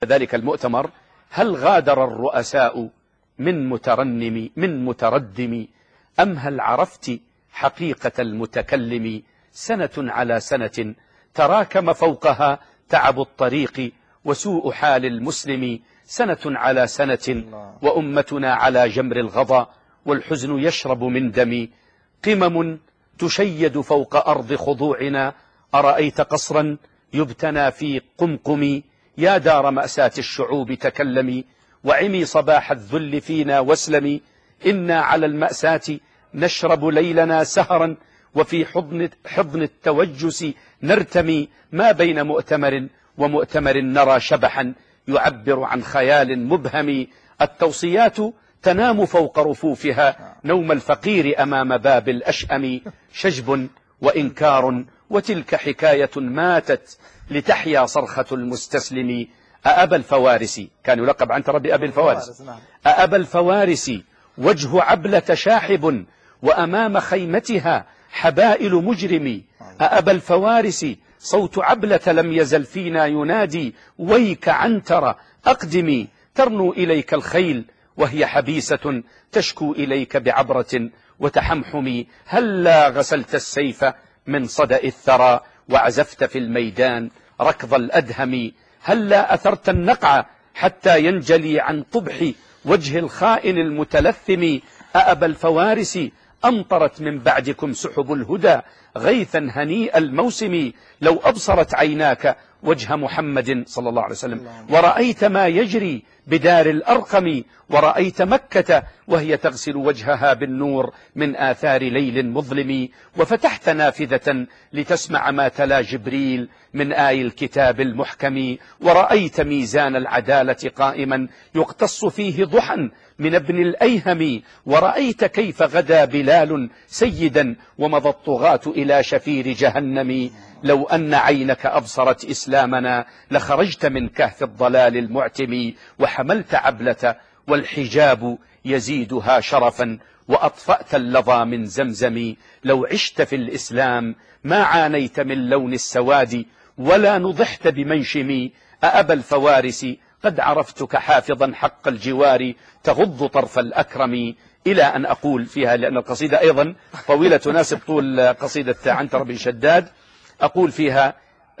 ذلك المؤتمر: هل غادر الرؤساء من متردم أم هل عرفت حقيقة المتكلم؟ سنة على سنة تراكم فوقها تعب الطريق وسوء حال المسلم، سنة على سنة وأمتنا على جمر الغضا والحزن يشرب من دم، قمم تشيد فوق أرض خضوعنا، أرأيت قصرا يبتنى في قمقم، يا دار مأساة الشعوب تكلمي وعمي صباح الذل فينا واسلمي، إنا على المأساة نشرب ليلنا سهرا وفي حضن التوجس نرتمي، ما بين مؤتمر ومؤتمر نرى شبحا يعبر عن خيال مبهم، التوصيات تنام فوق رفوفها نوم الفقير أمام باب الأشأم، شجب وإنكار وتلك حكاية ماتت لتحيا صرخة المستسلم، أأبا الفوارس، كان يلقب عنترة بأبي الفوارس، أأبا الفوارس وجه عبلة شاحب وأمام خيمتها حبائل مجرم، أأبا الفوارس صوت عبلة لم يزل فينا ينادي ويك عنترة أقدمي، ترنو إليك الخيل وهي حبيسة تشكو إليك بعبرة وتحمحم، هلا غسلت السيف من صدأ الثرى وعزفت في الميدان ركض الأدهم، هلا أثرت النقع حتى ينجلي عن قبح وجه الخائن المتلثم، أأبا الفوارس أمطرت من بعدكم سحب الهدى غيثا هنيء الموسم، لو أبصرت عيناك وجه محمد صلى الله عليه وسلم ورأيت ما يجري بدار الأرقم، ورأيت مكة وهي تغسل وجهها بالنور من آثار ليل مظلم، وفتحت نافذة لتسمع ما تلا جبريل من آي الكتاب المحكم، ورأيت ميزان العدالة قائما يقتص فيه ضحى من ابن الأيهم، ورأيت كيف غدا بلال سيدا ومضى الطغاة إلى شفير جهنم، لو أن عينك أبصرت إسلامنا لخرجت من كهف الضلال المعتم، وحملت عبلة والحجاب يزيدها شرفا وأطفأت اللظى من زمزم، لو عشت في الإسلام ما عانيت من لون السواد ولا نضحت بمنشم، أأبا الفوارس قد عرفتك حافظا حق الجوار تغض طرف الأكرم، إلى أن أقول فيها لأن القصيدة أيضا طويلة تناسب طول قصيدة عنترة بن شداد، أقول فيها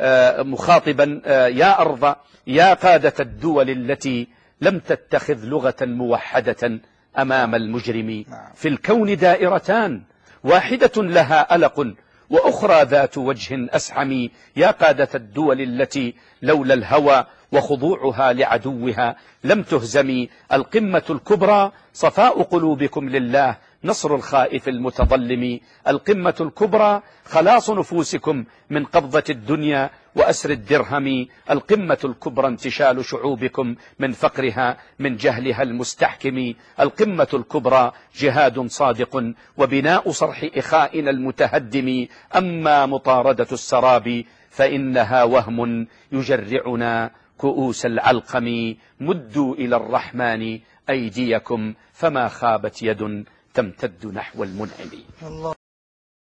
مخاطبا يا أرض يا قادة الدول التي لم تتخذ لغة موحدة أمام المجرم، في الكون دائرتان واحدة لها ألق وأخرى ذات وجه أسحم، يا قادة الدول التي لولا الهوى وخضوعها لعدوها لم تهزم، القمة الكبرى صفاء قلوبكم لله نصر الخائف المتظلم، القمة الكبرى خلاص نفوسكم من قبضة الدنيا وأسر الدرهم، القمة الكبرى انتشال شعوبكم من فقرها من جهلها المستحكم، القمة الكبرى جهاد صادق وبناء صرح إخائنا المتهدم، أما مطاردة السراب فإنها وهم يجرعنا كؤوس العلقم، مدوا إلى الرحمن أيديكم فما خابت يد تمتد نحو المنعم.